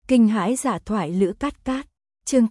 Kinh hãi dạ thoại Lữ Cát Cát, chương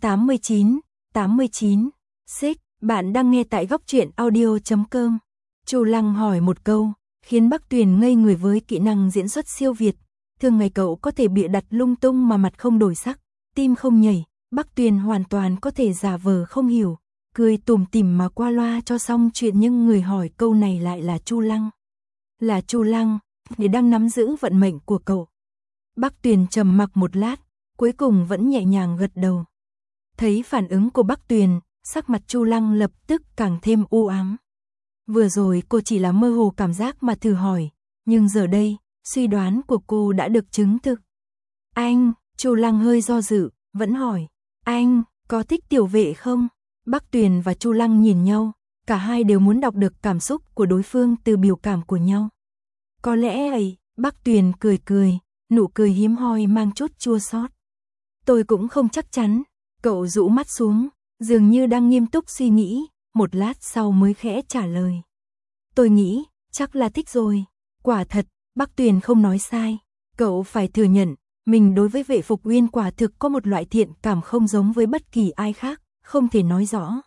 89. Xích, bạn đang nghe tại góc truyện audio.com. Chu Lăng hỏi một câu, khiến Bắc Tuyền ngây người với kỹ năng diễn xuất siêu việt. Thường ngày cậu có thể bịa đặt lung tung mà mặt không đổi sắc, tim không nhảy, Bắc Tuyền hoàn toàn có thể giả vờ không hiểu, cười tủm tỉm mà qua loa cho xong chuyện, nhưng người hỏi câu này lại là Chu Lăng. Là Chu Lăng, người đang nắm giữ vận mệnh của cậu. Bắc Tuyền trầm mặc một lát, cuối cùng vẫn nhẹ nhàng gật đầu. Thấy phản ứng của Bắc Tuyền, sắc mặt Chu Lăng lập tức càng thêm u ám. Vừa rồi cô chỉ là mơ hồ cảm giác mà thử hỏi, nhưng giờ đây, suy đoán của cô đã được chứng thực. Anh, Chu Lăng hơi do dự, vẫn hỏi, anh, có thích Tiểu Vệ không? Bắc Tuyền và Chu Lăng nhìn nhau, cả hai đều muốn đọc được cảm xúc của đối phương từ biểu cảm của nhau. Có lẽ ấy, Bắc Tuyền cười cười, nụ cười hiếm hoi mang chút chua xót. Tôi cũng không chắc chắn, cậu rũ mắt xuống, dường như đang nghiêm túc suy nghĩ, một lát sau mới khẽ trả lời. Tôi nghĩ, chắc là thích rồi. Quả thật, Bắc Tuyền không nói sai, cậu phải thừa nhận, mình đối với Vệ Phục Uyên quả thực có một loại thiện cảm không giống với bất kỳ ai khác, không thể nói rõ.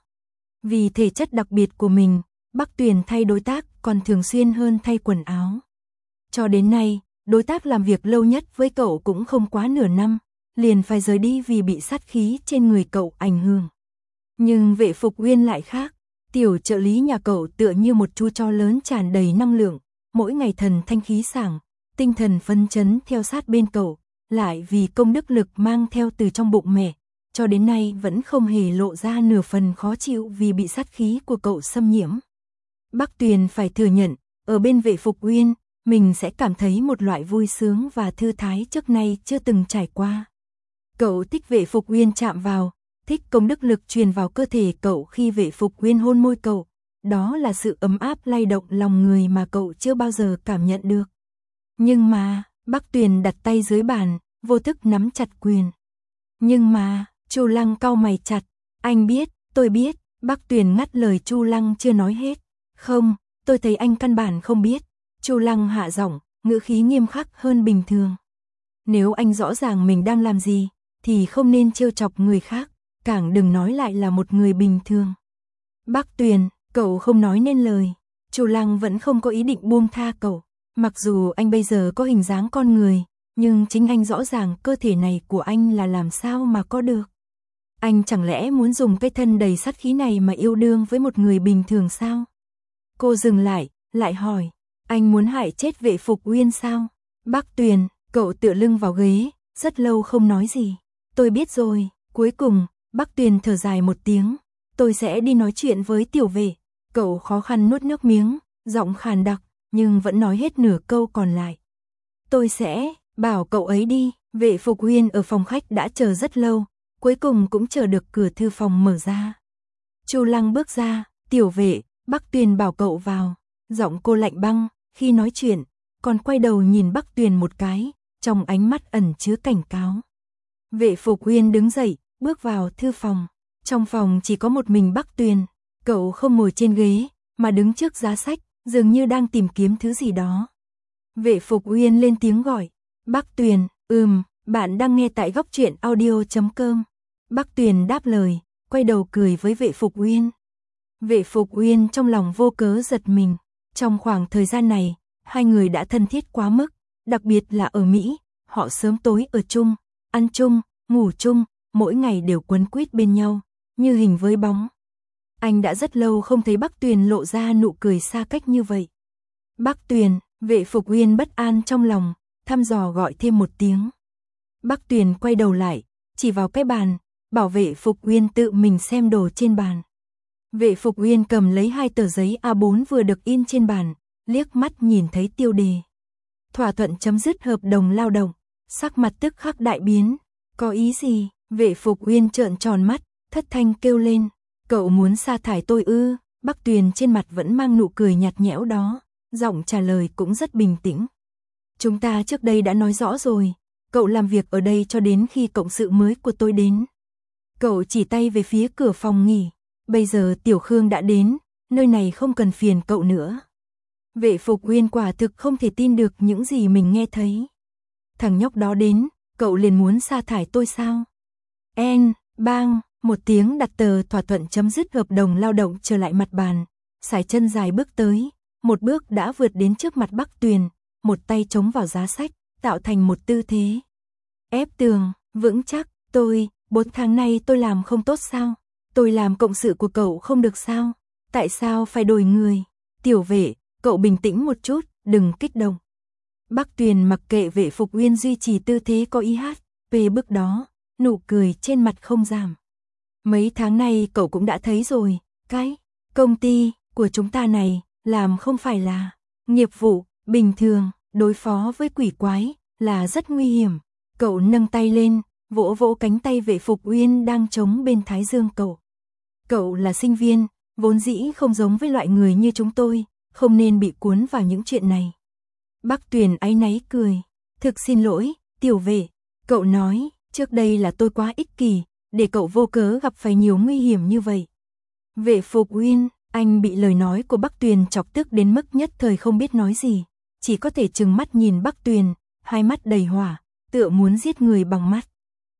Vì thể chất đặc biệt của mình, Bắc Tuyền thay đối tác còn thường xuyên hơn thay quần áo. Cho đến nay, đối tác làm việc lâu nhất với cậu cũng không quá nửa năm, liền phải rời đi vì bị sát khí trên người cậu ảnh hưởng. Nhưng Vệ Phục Uyên lại khác, tiểu trợ lý nhà cậu tựa như một chú chó lớn tràn đầy năng lượng, mỗi ngày thần thanh khí sảng, tinh thần phấn chấn theo sát bên cậu, lại vì công đức lực mang theo từ trong bụng mẹ, cho đến nay vẫn không hề lộ ra nửa phần khó chịu vì bị sát khí của cậu xâm nhiễm. Bắc Tuyền phải thừa nhận, ở bên Vệ Phục Uyên, mình sẽ cảm thấy một loại vui sướng và thư thái trước nay chưa từng trải qua. Cậu thích Vệ Phục Uyên chạm vào, thích công đức lực truyền vào cơ thể cậu khi Vệ Phục Uyên hôn môi cậu, đó là sự ấm áp lay động lòng người mà cậu chưa bao giờ cảm nhận được. Nhưng mà, Bắc Tuyền đặt tay dưới bàn, vô thức nắm chặt quyền. Nhưng mà, Chu Lăng cau mày chặt, anh biết, tôi biết, Bắc Tuyền ngắt lời Chu Lăng chưa nói hết. Không, tôi thấy anh căn bản không biết. Chu Lăng hạ giọng, ngữ khí nghiêm khắc hơn bình thường. Nếu anh rõ ràng mình đang làm gì, thì không nên trêu chọc người khác, càng đừng nói lại là một người bình thường. Bắc Tuyền, cậu không nói nên lời. Chu Lăng vẫn không có ý định buông tha cậu. Mặc dù anh bây giờ có hình dáng con người, nhưng chính anh rõ ràng cơ thể này của anh là làm sao mà có được. Anh chẳng lẽ muốn dùng cái thân đầy sát khí này mà yêu đương với một người bình thường sao? Cô dừng lại hỏi, anh muốn hại chết Vệ Phục Uyên sao? Bắc Tuyền, cậu tựa lưng vào ghế, rất lâu không nói gì. Tôi biết rồi. Cuối cùng, Bắc Tuyền thở dài một tiếng. Tôi sẽ đi nói chuyện với Tiểu Vệ. Cậu khó khăn nuốt nước miếng, giọng khàn đặc, nhưng vẫn nói hết nửa câu còn lại. Tôi sẽ bảo cậu ấy đi. Vệ Phục Uyên ở phòng khách đã chờ rất lâu, cuối cùng cũng chờ được cửa thư phòng mở ra. Chu Lăng bước ra, Tiểu Vệ, Bắc Tuyền bảo cậu vào. Giọng cô lạnh băng, khi nói chuyện, còn quay đầu nhìn Bắc Tuyền một cái, trong ánh mắt ẩn chứa cảnh cáo. Vệ Phục Uyên đứng dậy, bước vào thư phòng. Trong phòng chỉ có một mình Bắc Tuyền, cậu không ngồi trên ghế, mà đứng trước giá sách, dường như đang tìm kiếm thứ gì đó. Vệ Phục Uyên lên tiếng gọi, Bắc Tuyền, bạn đang nghe tại góc truyện audio.com. Bắc Tuyền đáp lời, quay đầu cười với Vệ Phục Uyên. Vệ Phục Uyên trong lòng vô cớ giật mình. Trong khoảng thời gian này, hai người đã thân thiết quá mức, đặc biệt là ở Mỹ, họ sớm tối ở chung, ăn chung, ngủ chung, mỗi ngày đều quấn quýt bên nhau, như hình với bóng. Anh đã rất lâu không thấy Bắc Tuyền lộ ra nụ cười xa cách như vậy. Bắc Tuyền, Vệ Phục Uyên bất an trong lòng, thăm dò gọi thêm một tiếng. Bắc Tuyền quay đầu lại, chỉ vào cái bàn, bảo Vệ Phục Uyên tự mình xem đồ trên bàn. Vệ Phục Uyên cầm lấy hai tờ giấy A4 vừa được in trên bàn, liếc mắt nhìn thấy tiêu đề. Thỏa thuận chấm dứt hợp đồng lao động, sắc mặt tức khắc đại biến. Có ý gì? Vệ Phục Uyên trợn tròn mắt, thất thanh kêu lên. Cậu muốn sa thải tôi ư? Bắc Tuyền trên mặt vẫn mang nụ cười nhạt nhẽo đó, giọng trả lời cũng rất bình tĩnh. Chúng ta trước đây đã nói rõ rồi, cậu làm việc ở đây cho đến khi cộng sự mới của tôi đến. Cậu chỉ tay về phía cửa phòng nghỉ. Bây giờ Tiểu Khương đã đến, nơi này không cần phiền cậu nữa. Vệ Phục Uyên quả thực không thể tin được những gì mình nghe thấy. Thằng nhóc đó đến, cậu liền muốn sa thải tôi sao? Bang, một tiếng đặt tờ thỏa thuận chấm dứt hợp đồng lao động trở lại mặt bàn, sải chân dài bước tới, một bước đã vượt đến trước mặt Bắc Tuyền, một tay chống vào giá sách, tạo thành một tư thế ép tường, vững chắc. 4 tháng nay tôi làm không tốt sao? Tôi làm cộng sự của cậu không được sao? Tại sao phải đổi người? Tiểu Vệ, cậu bình tĩnh một chút, đừng kích động. Bắc Tuyền mặc kệ Vệ Phục Uyên duy trì tư thế có ý hát, về bước đó, nụ cười trên mặt không giảm. Mấy tháng nay cậu cũng đã thấy rồi, cái công ty của chúng ta này, làm không phải là nghiệp vụ bình thường, đối phó với quỷ quái, là rất nguy hiểm. Cậu nâng tay lên, vỗ vỗ cánh tay Vệ Phục Uyên đang chống bên thái dương cậu. Cậu là sinh viên, vốn dĩ không giống với loại người như chúng tôi, không nên bị cuốn vào những chuyện này. Bắc Tuyền áy náy cười, thực xin lỗi, Tiểu Vệ, cậu nói, trước đây là tôi quá ích kỷ, để cậu vô cớ gặp phải nhiều nguy hiểm như vậy. Vệ Phục Uyên, anh bị lời nói của Bắc Tuyền chọc tức đến mức nhất thời không biết nói gì, chỉ có thể trừng mắt nhìn Bắc Tuyền, hai mắt đầy hỏa, tựa muốn giết người bằng mắt.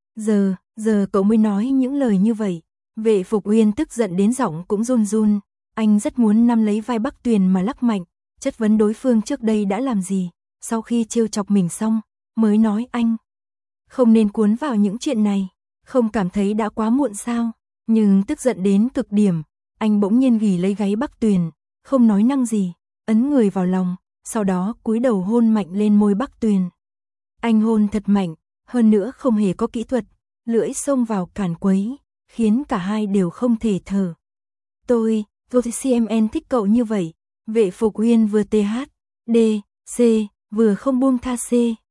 Giờ cậu mới nói những lời như vậy. Vệ Phục Uyên tức giận đến giọng cũng run run, anh rất muốn nắm lấy vai Bắc Tuyền mà lắc mạnh, chất vấn đối phương trước đây đã làm gì, sau khi trêu chọc mình xong, mới nói anh không nên cuốn vào những chuyện này, không cảm thấy đã quá muộn sao? Nhưng tức giận đến cực điểm, anh bỗng nhiên ghì lấy gáy Bắc Tuyền, không nói năng gì, ấn người vào lòng, sau đó cúi đầu hôn mạnh lên môi Bắc Tuyền. Anh hôn thật mạnh, hơn nữa không hề có kỹ thuật, lưỡi xông vào càn quấy, khiến cả hai đều không thể thở. Tôi CMN thích cậu như vậy. Vệ Phục Uyên vừa THC, vừa không buông tha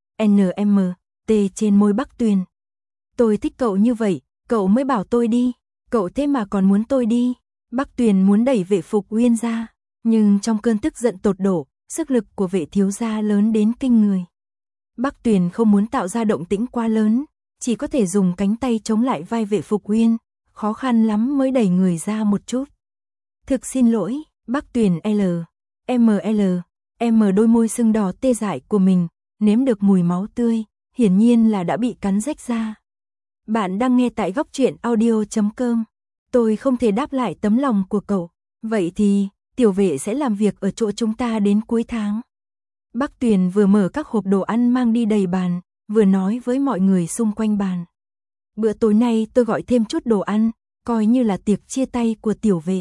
CNM, T trên môi Bắc Tuyền. Tôi thích cậu như vậy, cậu mới bảo tôi đi, cậu thế mà còn muốn tôi đi. Bắc Tuyền muốn đẩy Vệ Phục Uyên ra, nhưng trong cơn tức giận tột độ, sức lực của Vệ thiếu gia lớn đến kinh người. Bắc Tuyền không muốn tạo ra động tĩnh quá lớn, chỉ có thể dùng cánh tay chống lại vai Vệ Phục Uyên, khó khăn lắm mới đẩy người ra một chút. Thực xin lỗi, Bắc Tuyền M đôi môi sưng đỏ tê dại của mình, nếm được mùi máu tươi, hiển nhiên là đã bị cắn rách ra. Bạn đang nghe tại góc truyện audio.com. Tôi không thể đáp lại tấm lòng của cậu, vậy thì, Tiểu Vệ sẽ làm việc ở chỗ chúng ta đến cuối tháng. Bắc Tuyền vừa mở các hộp đồ ăn mang đi đầy bàn, vừa nói với mọi người xung quanh bàn. Bữa tối nay tôi gọi thêm chút đồ ăn, coi như là tiệc chia tay của Tiểu Vệ.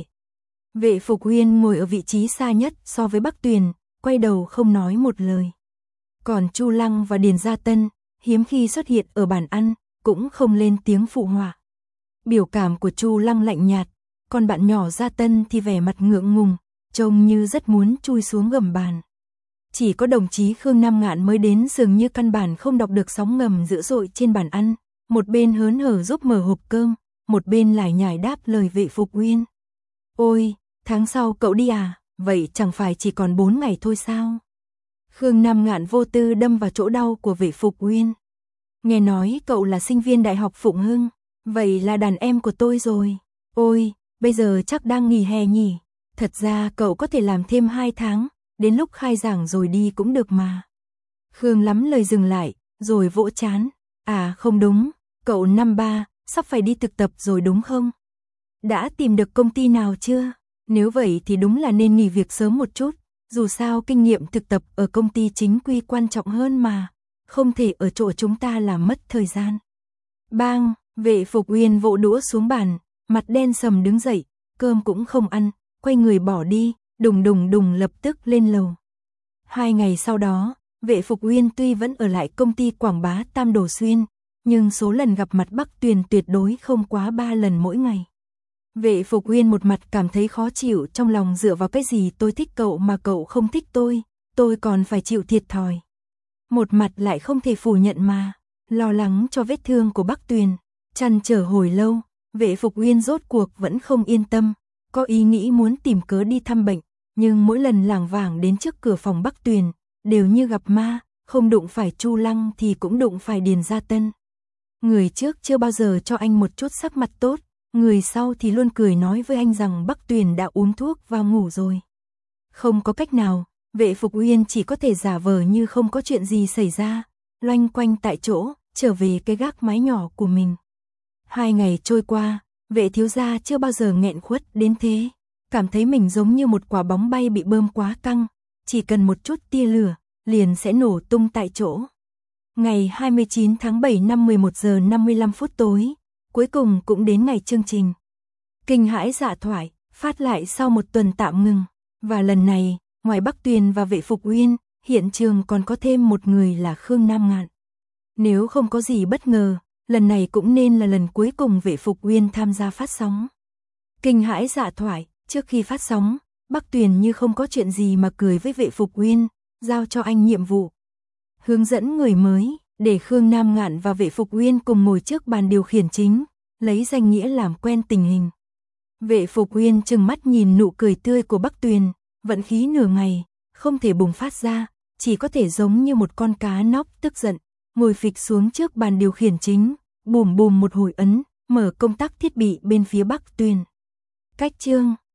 Vệ Phục Uyên ngồi ở vị trí xa nhất so với Bắc Tuyền, quay đầu không nói một lời. Còn Chu Lăng và Điền Gia Tân, hiếm khi xuất hiện ở bàn ăn, cũng không lên tiếng phụ họa. Biểu cảm của Chu Lăng lạnh nhạt, còn bạn nhỏ Gia Tân thì vẻ mặt ngượng ngùng, trông như rất muốn chui xuống gầm bàn. Chỉ có đồng chí Khương Nam Ngạn mới đến dường như căn bản không đọc được sóng ngầm dữ dội trên bàn ăn, một bên hớn hở giúp mở hộp cơm, một bên lải nhải đáp lời Vệ Phục Uyên. Ôi, tháng sau cậu đi à, vậy chẳng phải chỉ còn 4 ngày thôi sao? Khương Nam Ngạn vô tư đâm vào chỗ đau của Vệ Phục Uyên. Nghe nói cậu là sinh viên Đại học Phụng Hưng, vậy là đàn em của tôi rồi. Ôi, bây giờ chắc đang nghỉ hè nhỉ? Thật ra cậu có thể làm thêm 2 tháng, đến lúc khai giảng rồi đi cũng được mà. Khương lắm lời dừng lại, rồi vỗ chán. À không đúng, cậu năm 3, sắp phải đi thực tập rồi đúng không? Đã tìm được công ty nào chưa? Nếu vậy thì đúng là nên nghỉ việc sớm một chút, dù sao kinh nghiệm thực tập ở công ty chính quy quan trọng hơn mà, không thể ở chỗ chúng ta làm mất thời gian. Bang, Vệ Phục Uyên vỗ đũa xuống bàn, mặt đen sầm đứng dậy, cơm cũng không ăn, quay người bỏ đi, đùng lập tức lên lầu. 2 ngày sau đó, Vệ Phục Uyên tuy vẫn ở lại công ty quảng bá Tam Đồ Xuyên, nhưng số lần gặp mặt Bắc Tuyền tuyệt đối không quá 3 lần mỗi ngày. Vệ Phục Uyên một mặt cảm thấy khó chịu trong lòng, dựa vào cái gì tôi thích cậu mà cậu không thích tôi còn phải chịu thiệt thòi. Một mặt lại không thể phủ nhận mà, lo lắng cho vết thương của Bắc Tuyền, trăn trở hồi lâu, Vệ Phục Uyên rốt cuộc vẫn không yên tâm, có ý nghĩ muốn tìm cớ đi thăm bệnh, nhưng mỗi lần lảng vảng đến trước cửa phòng Bắc Tuyền, đều như gặp ma, không đụng phải Chu Lăng thì cũng đụng phải Điền Gia Tân. Người trước chưa bao giờ cho anh một chút sắc mặt tốt, người sau thì luôn cười nói với anh rằng Bắc Tuyền đã uống thuốc và ngủ rồi. Không có cách nào, Vệ Phục Uyên chỉ có thể giả vờ như không có chuyện gì xảy ra, loanh quanh tại chỗ, trở về cái gác mái nhỏ của mình. 2 ngày trôi qua, Vệ thiếu gia chưa bao giờ nghẹn khuất đến thế, cảm thấy mình giống như một quả bóng bay bị bơm quá căng, chỉ cần một chút tia lửa, liền sẽ nổ tung tại chỗ. Ngày 29 tháng 7 năm 11 giờ 55 phút tối, cuối cùng cũng đến ngày chương trình. Kinh hãi dạ thoại, phát lại sau một tuần tạm ngừng, và lần này, ngoài Bắc Tuyền và Vệ Phục Uyên, hiện trường còn có thêm một người là Khương Nam Ngạn. Nếu không có gì bất ngờ, lần này cũng nên là lần cuối cùng Vệ Phục Uyên tham gia phát sóng. Kinh hãi dạ thoại, trước khi phát sóng, Bắc Tuyền như không có chuyện gì mà cười với Vệ Phục Uyên, giao cho anh nhiệm vụ. Hướng dẫn người mới, để Khương Nam Ngạn và Vệ Phục Uyên cùng ngồi trước bàn điều khiển chính, lấy danh nghĩa làm quen tình hình. Vệ Phục Uyên trừng mắt nhìn nụ cười tươi của Bắc Tuyền, vận khí nửa ngày, không thể bùng phát ra, chỉ có thể giống như một con cá nóc tức giận, ngồi phịch xuống trước bàn điều khiển chính, bùm bùm một hồi ấn, mở công tắc thiết bị bên phía Bắc Tuyền. Cách chương